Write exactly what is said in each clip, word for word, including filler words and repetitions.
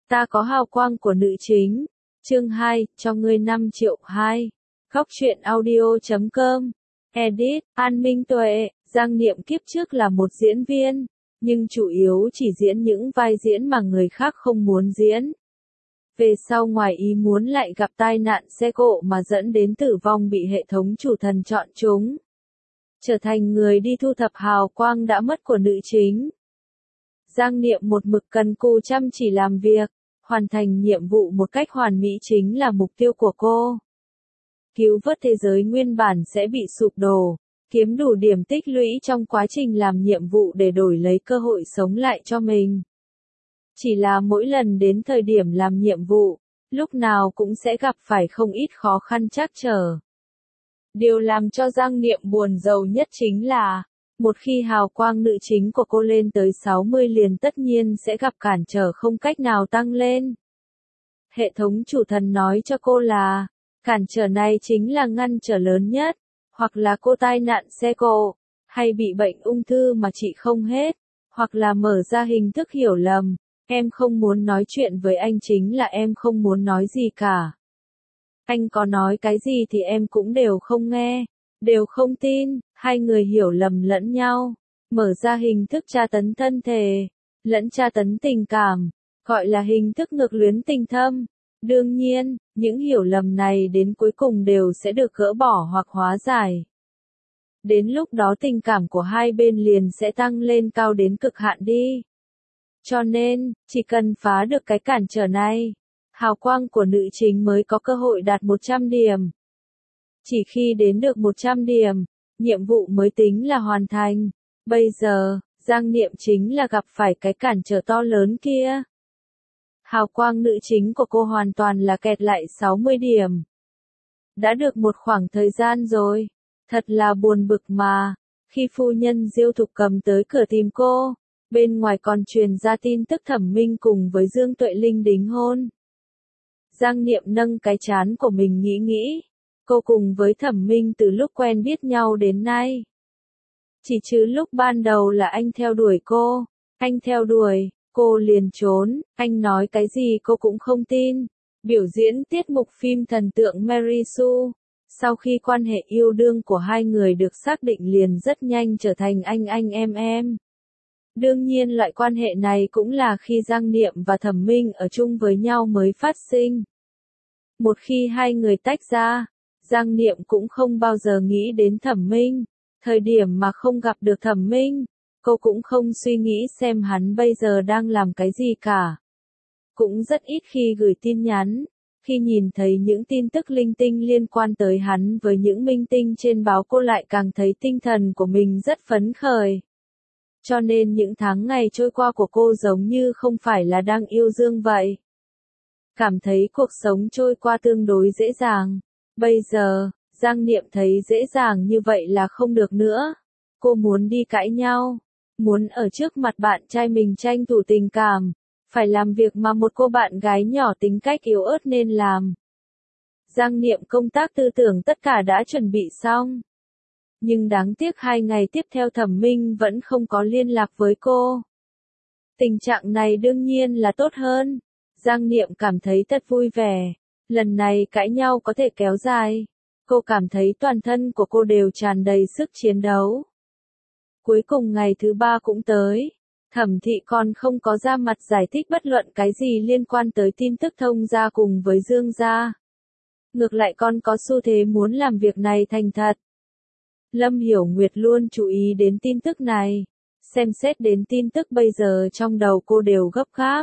Ta có hào quang của nữ chính. Chương hai, cho ngươi năm triệu hai. Góc truyện audio chấm com. Edit, An Minh Tuệ. Giang Niệm kiếp trước là một diễn viên, nhưng chủ yếu chỉ diễn những vai diễn mà người khác không muốn diễn. Về sau ngoài ý muốn lại gặp tai nạn xe cộ mà dẫn đến tử vong, bị hệ thống chủ thần chọn chúng, trở thành người đi thu thập hào quang đã mất của nữ chính. Giang Niệm một mực cần cù chăm chỉ làm việc, hoàn thành nhiệm vụ một cách hoàn mỹ chính là mục tiêu của cô. Cứu vớt thế giới nguyên bản sẽ bị sụp đổ, kiếm đủ điểm tích lũy trong quá trình làm nhiệm vụ để đổi lấy cơ hội sống lại cho mình. Chỉ là mỗi lần đến thời điểm làm nhiệm vụ, lúc nào cũng sẽ gặp phải không ít khó khăn trắc trở. Điều làm cho Giang Niệm buồn rầu nhất chính là, một khi hào quang nữ chính của cô lên tới sáu mươi liền tất nhiên sẽ gặp cản trở không cách nào tăng lên. Hệ thống chủ thần nói cho cô là, cản trở này chính là ngăn trở lớn nhất, hoặc là cô tai nạn xe cộ, hay bị bệnh ung thư mà trị không hết, hoặc là mở ra hình thức hiểu lầm. Em không muốn nói chuyện với anh chính là em không muốn nói gì cả. Anh có nói cái gì thì em cũng đều không nghe, đều không tin, hai người hiểu lầm lẫn nhau, mở ra hình thức tra tấn thân thể, lẫn tra tấn tình cảm, gọi là hình thức ngược luyến tình thâm. Đương nhiên, những hiểu lầm này đến cuối cùng đều sẽ được gỡ bỏ hoặc hóa giải. Đến lúc đó tình cảm của hai bên liền sẽ tăng lên cao đến cực hạn đi. Cho nên, chỉ cần phá được cái cản trở này, hào quang của nữ chính mới có cơ hội đạt một trăm điểm. Chỉ khi đến được một trăm điểm, nhiệm vụ mới tính là hoàn thành. Bây giờ, Giang Niệm chính là gặp phải cái cản trở to lớn kia. Hào quang nữ chính của cô hoàn toàn là kẹt lại sáu mươi điểm. Đã được một khoảng thời gian rồi, thật là buồn bực mà. Khi phu nhân Diêu Thục Cầm tới cửa tìm cô, bên ngoài còn truyền ra tin tức Thẩm Minh cùng với Dương Tuệ Linh đính hôn. Giang Niệm nâng cái trán của mình nghĩ nghĩ, cô cùng với Thẩm Minh từ lúc quen biết nhau đến nay. Chỉ chứ lúc ban đầu là anh theo đuổi cô, anh theo đuổi, cô liền trốn, anh nói cái gì cô cũng không tin. Biểu diễn tiết mục phim thần tượng Mary Sue, sau khi quan hệ yêu đương của hai người được xác định liền rất nhanh trở thành anh anh em em. Đương nhiên loại quan hệ này cũng là khi Giang Niệm và Thẩm Minh ở chung với nhau mới phát sinh. Một khi hai người tách ra, Giang Niệm cũng không bao giờ nghĩ đến Thẩm Minh. Thời điểm mà không gặp được Thẩm Minh, cô cũng không suy nghĩ xem hắn bây giờ đang làm cái gì cả. Cũng rất ít khi gửi tin nhắn, khi nhìn thấy những tin tức linh tinh liên quan tới hắn với những minh tinh trên báo cô lại càng thấy tinh thần của mình rất phấn khởi. Cho nên những tháng ngày trôi qua của cô giống như không phải là đang yêu Dương vậy. Cảm thấy cuộc sống trôi qua tương đối dễ dàng. Bây giờ, Giang Niệm thấy dễ dàng như vậy là không được nữa. Cô muốn đi cãi nhau, muốn ở trước mặt bạn trai mình tranh thủ tình cảm, phải làm việc mà một cô bạn gái nhỏ tính cách yếu ớt nên làm. Giang Niệm công tác tư tưởng tất cả đã chuẩn bị xong. Nhưng đáng tiếc hai ngày tiếp theo Thẩm Minh vẫn không có liên lạc với cô. Tình trạng này đương nhiên là tốt hơn. Giang Niệm cảm thấy thật vui vẻ. Lần này cãi nhau có thể kéo dài. Cô cảm thấy toàn thân của cô đều tràn đầy sức chiến đấu. Cuối cùng ngày thứ ba cũng tới. Thẩm thị còn không có ra mặt giải thích bất luận cái gì liên quan tới tin tức thông gia cùng với Dương gia. Ngược lại còn có xu thế muốn làm việc này thành thật. Lâm Hiểu Nguyệt luôn chú ý đến tin tức này, xem xét đến tin tức bây giờ trong đầu cô đều gấp gáp.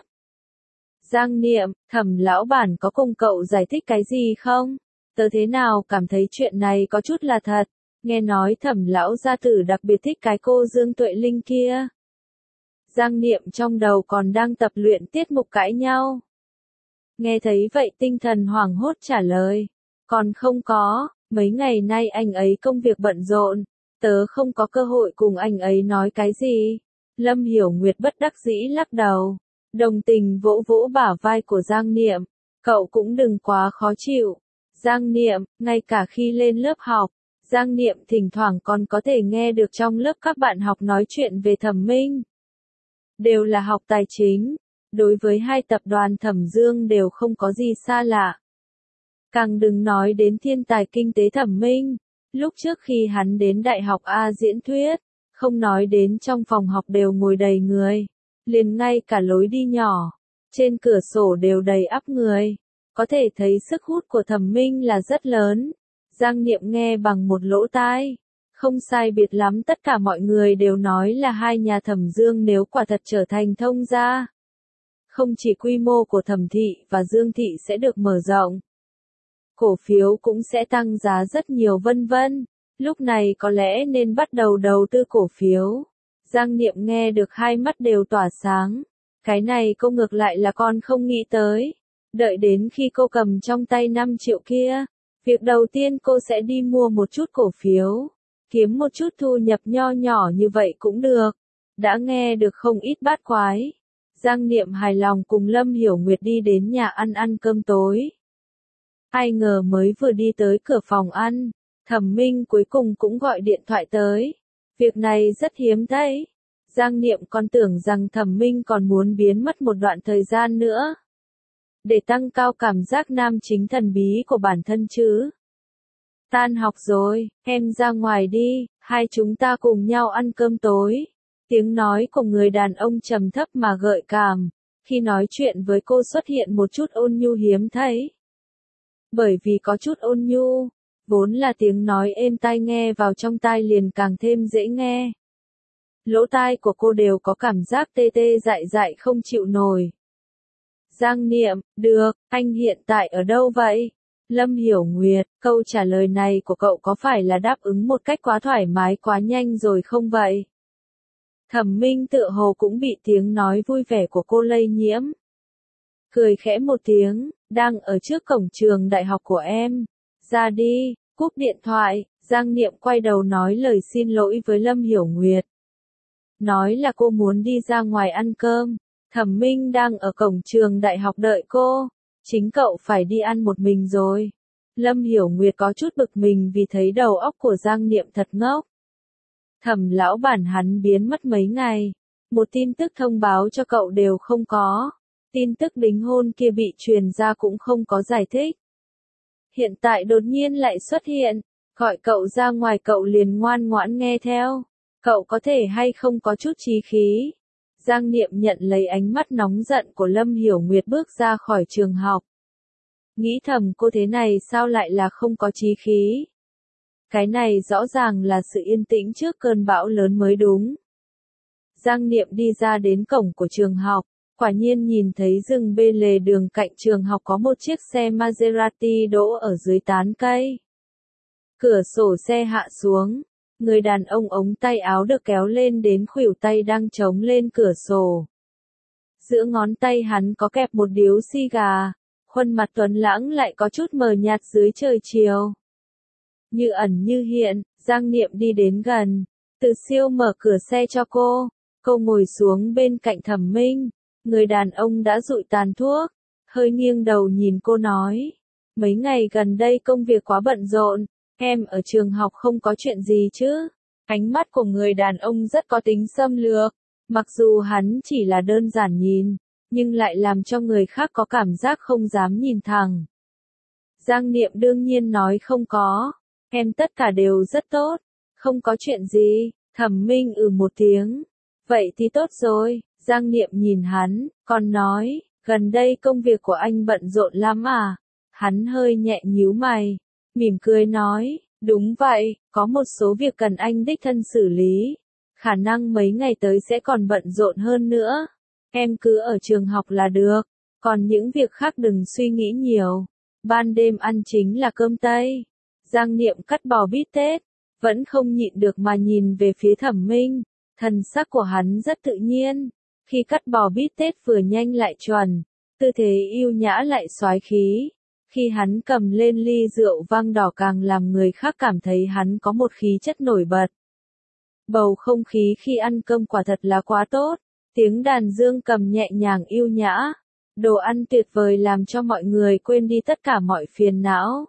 Giang Niệm, Thẩm lão bản có cùng cậu giải thích cái gì không? Tớ thế nào cảm thấy chuyện này có chút là thật, nghe nói Thẩm lão gia tử đặc biệt thích cái cô Dương Tuệ Linh kia. Giang Niệm trong đầu còn đang tập luyện tiết mục cãi nhau. Nghe thấy vậy tinh thần hoảng hốt trả lời, còn không có. Mấy ngày nay anh ấy công việc bận rộn, tớ không có cơ hội cùng anh ấy nói cái gì. Lâm Hiểu Nguyệt bất đắc dĩ lắc đầu, đồng tình vỗ vỗ bả vai của Giang Niệm, cậu cũng đừng quá khó chịu. Giang Niệm, ngay cả khi lên lớp học, Giang Niệm thỉnh thoảng còn có thể nghe được trong lớp các bạn học nói chuyện về Thẩm Minh. Đều là học tài chính, đối với hai tập đoàn Thẩm Dương đều không có gì xa lạ. Càng đừng nói đến thiên tài kinh tế Thẩm Minh, lúc trước khi hắn đến Đại học A diễn thuyết, không nói đến trong phòng học đều ngồi đầy người, liền ngay cả lối đi nhỏ, trên cửa sổ đều đầy ắp người, có thể thấy sức hút của Thẩm Minh là rất lớn. Giang Niệm nghe bằng một lỗ tai, không sai biệt lắm tất cả mọi người đều nói là hai nhà Thẩm Dương nếu quả thật trở thành thông gia, không chỉ quy mô của Thẩm thị và Dương thị sẽ được mở rộng, cổ phiếu cũng sẽ tăng giá rất nhiều vân vân. Lúc này có lẽ nên bắt đầu đầu tư cổ phiếu. Giang Niệm nghe được hai mắt đều tỏa sáng. Cái này cô ngược lại là con không nghĩ tới. Đợi đến khi cô cầm trong tay năm triệu kia, việc đầu tiên cô sẽ đi mua một chút cổ phiếu, kiếm một chút thu nhập nho nhỏ như vậy cũng được. Đã nghe được không ít bát quái. Giang Niệm hài lòng cùng Lâm Hiểu Nguyệt đi đến nhà ăn ăn cơm tối. Ai ngờ mới vừa đi tới cửa phòng ăn, Thẩm Minh cuối cùng cũng gọi điện thoại tới. Việc này rất hiếm thấy. Giang Niệm còn tưởng rằng Thẩm Minh còn muốn biến mất một đoạn thời gian nữa, để tăng cao cảm giác nam chính thần bí của bản thân chứ. Tan học rồi, em ra ngoài đi, hai chúng ta cùng nhau ăn cơm tối. Tiếng nói của người đàn ông trầm thấp mà gợi cảm, khi nói chuyện với cô xuất hiện một chút ôn nhu hiếm thấy. Bởi vì có chút ôn nhu, vốn là tiếng nói êm tai nghe vào trong tai liền càng thêm dễ nghe. Lỗ tai của cô đều có cảm giác tê tê dại dại không chịu nổi. Giang Niệm, được, anh hiện tại ở đâu vậy? Lâm Hiểu Nguyệt, câu trả lời này của cậu có phải là đáp ứng một cách quá thoải mái quá nhanh rồi không vậy? Thẩm Minh tựa hồ cũng bị tiếng nói vui vẻ của cô lây nhiễm. Cười khẽ một tiếng, đang ở trước cổng trường đại học của em. Ra đi, cúp điện thoại, Giang Niệm quay đầu nói lời xin lỗi với Lâm Hiểu Nguyệt. Nói là cô muốn đi ra ngoài ăn cơm. Thẩm Minh đang ở cổng trường đại học đợi cô. Chính cậu phải đi ăn một mình rồi. Lâm Hiểu Nguyệt có chút bực mình vì thấy đầu óc của Giang Niệm thật ngốc. Thẩm lão bản hắn biến mất mấy ngày. Một tin tức thông báo cho cậu đều không có. Tin tức đính hôn kia bị truyền ra cũng không có giải thích. Hiện tại đột nhiên lại xuất hiện, gọi cậu ra ngoài cậu liền ngoan ngoãn nghe theo. Cậu có thể hay không có chút chí khí. Giang Niệm nhận lấy ánh mắt nóng giận của Lâm Hiểu Nguyệt bước ra khỏi trường học. Nghĩ thầm cô thế này sao lại là không có chí khí. Cái này rõ ràng là sự yên tĩnh trước cơn bão lớn mới đúng. Giang Niệm đi ra đến cổng của trường học, quả nhiên nhìn thấy dừng bên lề đường cạnh trường học có một chiếc xe Maserati đỗ ở dưới tán cây. Cửa sổ xe hạ xuống, người đàn ông ống tay áo được kéo lên đến khuỷu tay đang chống lên cửa sổ. Giữa ngón tay hắn có kẹp một điếu xì gà, khuôn mặt tuấn lãng lại có chút mờ nhạt dưới trời chiều. Như ẩn như hiện, Giang Niệm đi đến gần, Từ Siêu mở cửa xe cho cô, cô ngồi xuống bên cạnh Thẩm Minh, người đàn ông đã dụi tàn thuốc, hơi nghiêng đầu nhìn cô nói, mấy ngày gần đây công việc quá bận rộn, em ở trường học không có chuyện gì chứ? Ánh mắt của người đàn ông rất có tính xâm lược, mặc dù hắn chỉ là đơn giản nhìn, nhưng lại làm cho người khác có cảm giác không dám nhìn thẳng. Giang Niệm đương nhiên nói không có, em tất cả đều rất tốt, không có chuyện gì. Thẩm Minh ừ một tiếng, vậy thì tốt rồi. Giang Niệm nhìn hắn, còn nói, gần đây công việc của anh bận rộn lắm à? Hắn hơi nhẹ nhíu mày, mỉm cười nói, đúng vậy, có một số việc cần anh đích thân xử lý, khả năng mấy ngày tới sẽ còn bận rộn hơn nữa. Em cứ ở trường học là được, còn những việc khác đừng suy nghĩ nhiều. Ban đêm ăn chính là cơm Tây. Giang Niệm cắt bò bít tết, vẫn không nhịn được mà nhìn về phía Thẩm Minh, thần sắc của hắn rất tự nhiên. Khi cắt bò bít tết vừa nhanh lại chuẩn, tư thế yêu nhã lại soái khí. Khi hắn cầm lên ly rượu vang đỏ càng làm người khác cảm thấy hắn có một khí chất nổi bật. Bầu không khí khi ăn cơm quả thật là quá tốt, tiếng đàn dương cầm nhẹ nhàng yêu nhã, đồ ăn tuyệt vời làm cho mọi người quên đi tất cả mọi phiền não.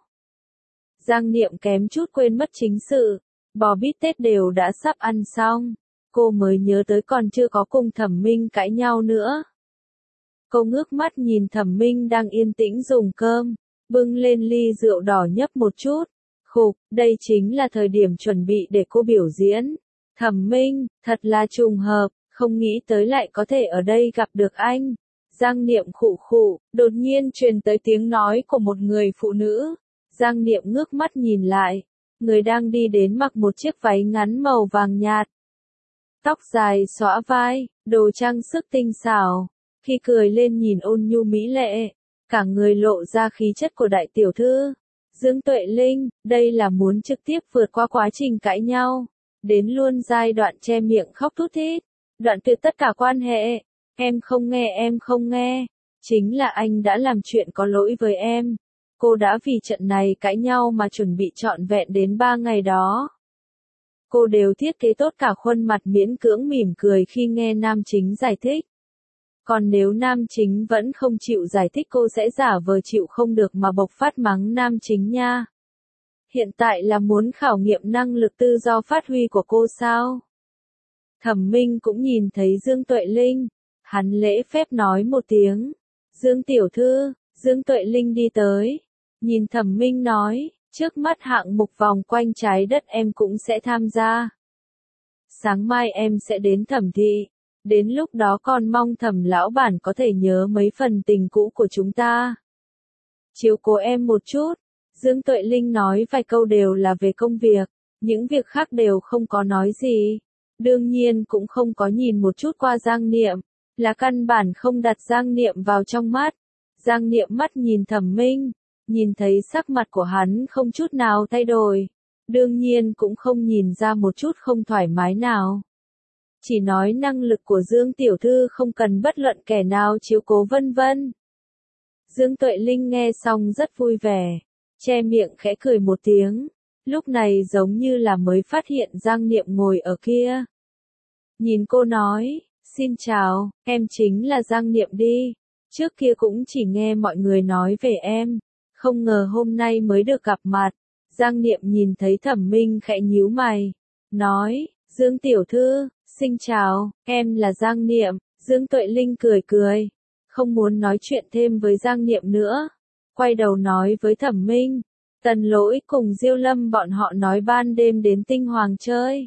Giang Niệm kém chút quên mất chính sự, bò bít tết đều đã sắp ăn xong, cô mới nhớ tới còn chưa có cùng Thẩm Minh cãi nhau nữa. Cô ngước mắt nhìn Thẩm Minh đang yên tĩnh dùng cơm, bưng lên ly rượu đỏ nhấp một chút. Khục, đây chính là thời điểm chuẩn bị để cô biểu diễn. Thẩm Minh, thật là trùng hợp, không nghĩ tới lại có thể ở đây gặp được anh. Giang Niệm khụ khụ, đột nhiên truyền tới tiếng nói của một người phụ nữ. Giang Niệm ngước mắt nhìn lại, người đang đi đến mặc một chiếc váy ngắn màu vàng nhạt. Tóc dài xõa vai, đồ trang sức tinh xảo, khi cười lên nhìn ôn nhu mỹ lệ, cả người lộ ra khí chất của đại tiểu thư. Dương Tuệ Linh, đây là muốn trực tiếp vượt qua quá trình cãi nhau, đến luôn giai đoạn che miệng khóc thút thít, đoạn tuyệt tất cả quan hệ. Em không nghe, em không nghe, chính là anh đã làm chuyện có lỗi với em. Cô đã vì trận này cãi nhau mà chuẩn bị trọn vẹn đến ba ngày đó. Cô đều thiết kế tốt cả khuôn mặt miễn cưỡng mỉm cười khi nghe nam chính giải thích. Còn nếu nam chính vẫn không chịu giải thích cô sẽ giả vờ chịu không được mà bộc phát mắng nam chính nha. Hiện tại là muốn khảo nghiệm năng lực tự do phát huy của cô sao? Thẩm Minh cũng nhìn thấy Dương Tuệ Linh. Hắn lễ phép nói một tiếng. Dương tiểu thư, Dương Tuệ Linh đi tới. Nhìn Thẩm Minh nói, trước mắt hạng mục vòng quanh trái đất em cũng sẽ tham gia. Sáng mai em sẽ đến Thẩm thị. Đến lúc đó con mong Thẩm lão bản có thể nhớ mấy phần tình cũ của chúng ta. Chiếu cố em một chút. Dương Tuệ Linh nói vài câu đều là về công việc. Những việc khác đều không có nói gì. Đương nhiên cũng không có nhìn một chút qua Giang Niệm. Là căn bản không đặt Giang Niệm vào trong mắt. Giang Niệm mắt nhìn Thẩm Minh, nhìn thấy sắc mặt của hắn không chút nào thay đổi. Đương nhiên cũng không nhìn ra một chút không thoải mái nào. Chỉ nói năng lực của Dương tiểu thư không cần bất luận kẻ nào chiếu cố vân vân. Dương Tuệ Linh nghe xong rất vui vẻ, che miệng khẽ cười một tiếng. Lúc này giống như là mới phát hiện Giang Niệm ngồi ở kia. Nhìn cô nói, xin chào, em chính là Giang Niệm đi. Trước kia cũng chỉ nghe mọi người nói về em, không ngờ hôm nay mới được gặp mặt. Giang Niệm nhìn thấy Thẩm Minh khẽ nhíu mày, nói, Dương tiểu thư, xin chào, em là Giang Niệm. Dương Tuệ Linh cười cười, không muốn nói chuyện thêm với Giang Niệm nữa. Quay đầu nói với Thẩm Minh, Tần Lỗi cùng Diêu Lâm bọn họ nói ban đêm đến Tinh Hoàng chơi.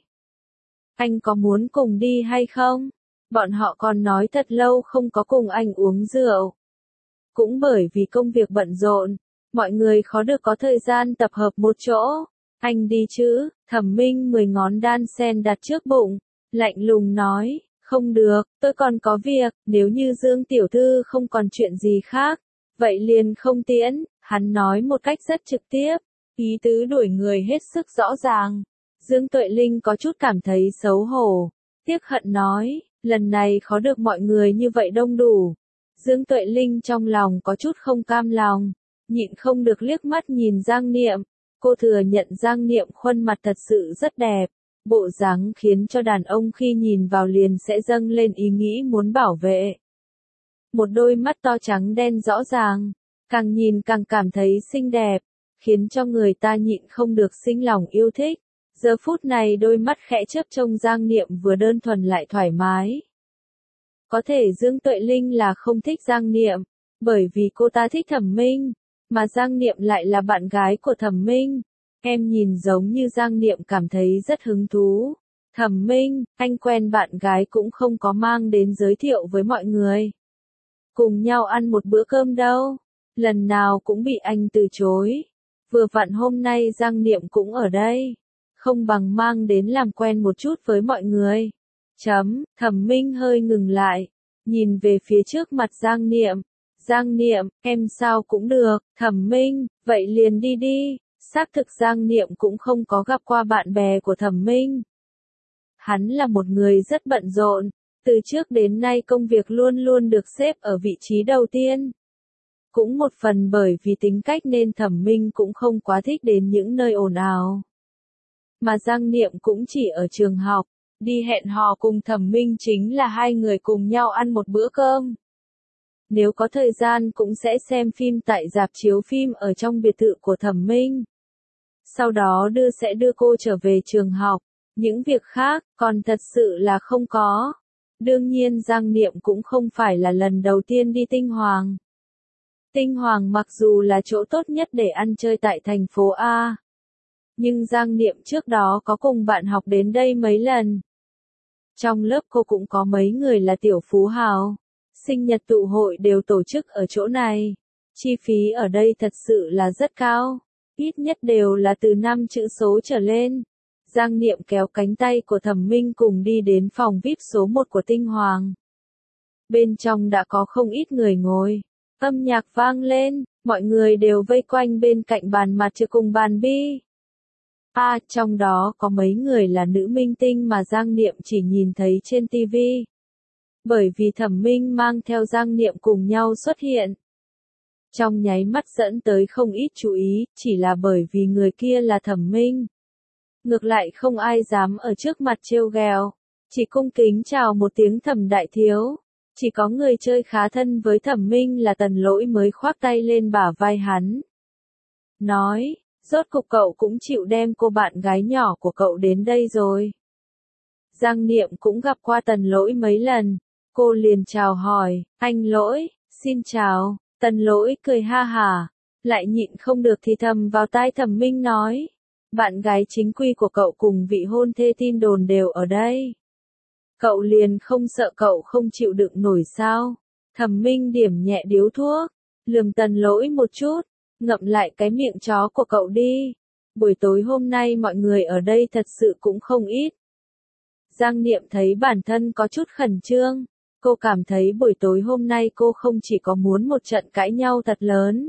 Anh có muốn cùng đi hay không? Bọn họ còn nói thật lâu không có cùng anh uống rượu. Cũng bởi vì công việc bận rộn, mọi người khó được có thời gian tập hợp một chỗ. Anh đi chứ? Thẩm Minh mười ngón đan sen đặt trước bụng, lạnh lùng nói, không được, tôi còn có việc, nếu như Dương tiểu thư không còn chuyện gì khác, vậy liền không tiễn. Hắn nói một cách rất trực tiếp, ý tứ đuổi người hết sức rõ ràng. Dương Tuệ Linh có chút cảm thấy xấu hổ, tiếc hận nói, lần này khó được mọi người như vậy đông đủ. Dương Tuệ Linh trong lòng có chút không cam lòng, nhịn không được liếc mắt nhìn Giang Niệm. Cô thừa nhận Giang Niệm khuôn mặt thật sự rất đẹp, bộ dáng khiến cho đàn ông khi nhìn vào liền sẽ dâng lên ý nghĩ muốn bảo vệ. Một đôi mắt to trắng đen rõ ràng, càng nhìn càng cảm thấy xinh đẹp, khiến cho người ta nhịn không được sinh lòng yêu thích. Giờ phút này đôi mắt khẽ chớp trông Giang Niệm vừa đơn thuần lại thoải mái. Có thể Dương Tuệ Linh là không thích Giang Niệm, bởi vì cô ta thích Thẩm Minh, mà Giang Niệm lại là bạn gái của Thẩm Minh. Em nhìn giống như Giang Niệm cảm thấy rất hứng thú. Thẩm Minh, anh quen bạn gái cũng không có mang đến giới thiệu với mọi người. Cùng nhau ăn một bữa cơm đâu, lần nào cũng bị anh từ chối. Vừa vặn hôm nay Giang Niệm cũng ở đây, không bằng mang đến làm quen một chút với mọi người. Chấm, Thẩm Minh hơi ngừng lại, nhìn về phía trước mặt Giang Niệm. Giang Niệm, em sao cũng được. Thẩm Minh, vậy liền đi đi. Xác thực Giang Niệm cũng không có gặp qua bạn bè của Thẩm Minh. Hắn là một người rất bận rộn, từ trước đến nay công việc luôn luôn được xếp ở vị trí đầu tiên. Cũng một phần bởi vì tính cách nên Thẩm Minh cũng không quá thích đến những nơi ồn ào. Mà Giang Niệm cũng chỉ ở trường học, đi hẹn hò cùng Thẩm Minh chính là hai người cùng nhau ăn một bữa cơm. Nếu có thời gian cũng sẽ xem phim tại rạp chiếu phim ở trong biệt thự của Thẩm Minh. Sau đó đưa sẽ đưa cô trở về trường học, những việc khác còn thật sự là không có. Đương nhiên Giang Niệm cũng không phải là lần đầu tiên đi Tinh Hoàng. Tinh Hoàng mặc dù là chỗ tốt nhất để ăn chơi tại thành phố A. Nhưng Giang Niệm trước đó có cùng bạn học đến đây mấy lần. Trong lớp cô cũng có mấy người là tiểu phú hào. Sinh nhật tụ hội đều tổ chức ở chỗ này. Chi phí ở đây thật sự là rất cao. Ít nhất đều là từ năm chữ số trở lên. Giang Niệm kéo cánh tay của Thẩm Minh cùng đi đến phòng vi ai pi số một của Tinh Hoàng. Bên trong đã có không ít người ngồi. Âm nhạc vang lên, mọi người đều vây quanh bên cạnh bàn mặt trừ cùng bàn bi. À, trong đó có mấy người là nữ minh tinh mà Giang Niệm chỉ nhìn thấy trên ti vi. Bởi vì Thẩm Minh mang theo Giang Niệm cùng nhau xuất hiện. Trong nháy mắt dẫn tới không ít chú ý, chỉ là bởi vì người kia là Thẩm Minh. Ngược lại không ai dám ở trước mặt trêu ghẹo, chỉ cung kính chào một tiếng Thẩm đại thiếu. Chỉ có người chơi khá thân với Thẩm Minh là Tần Lỗi mới khoác tay lên bả vai hắn. Nói, rốt cục cậu cũng chịu đem cô bạn gái nhỏ của cậu đến đây rồi. Giang Niệm cũng gặp qua Tần Lỗi mấy lần, cô liền chào hỏi, anh Lỗi, xin chào. Tần Lỗi cười ha hả, lại nhịn không được thì thầm vào tai Thẩm Minh nói. Bạn gái chính quy của cậu cùng vị hôn thê tin đồn đều ở đây. Cậu liền không sợ cậu không chịu đựng nổi sao? Thẩm Minh điểm nhẹ điếu thuốc, lườm Tần Lỗi một chút, ngậm lại cái miệng chó của cậu đi. Buổi tối hôm nay mọi người ở đây thật sự cũng không ít. Giang Niệm thấy bản thân có chút khẩn trương, cô cảm thấy buổi tối hôm nay cô không chỉ có muốn một trận cãi nhau thật lớn,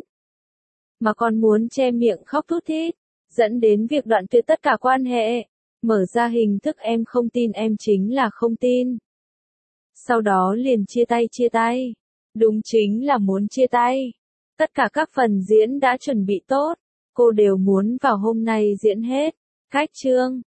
mà còn muốn che miệng khóc thút thít, dẫn đến việc đoạn tuyệt tất cả quan hệ. Mở ra hình thức em không tin em chính là không tin. Sau đó liền chia tay chia tay. Đúng chính là muốn chia tay. Tất cả các phần diễn đã chuẩn bị tốt. Cô đều muốn vào hôm nay diễn hết. Cách chương.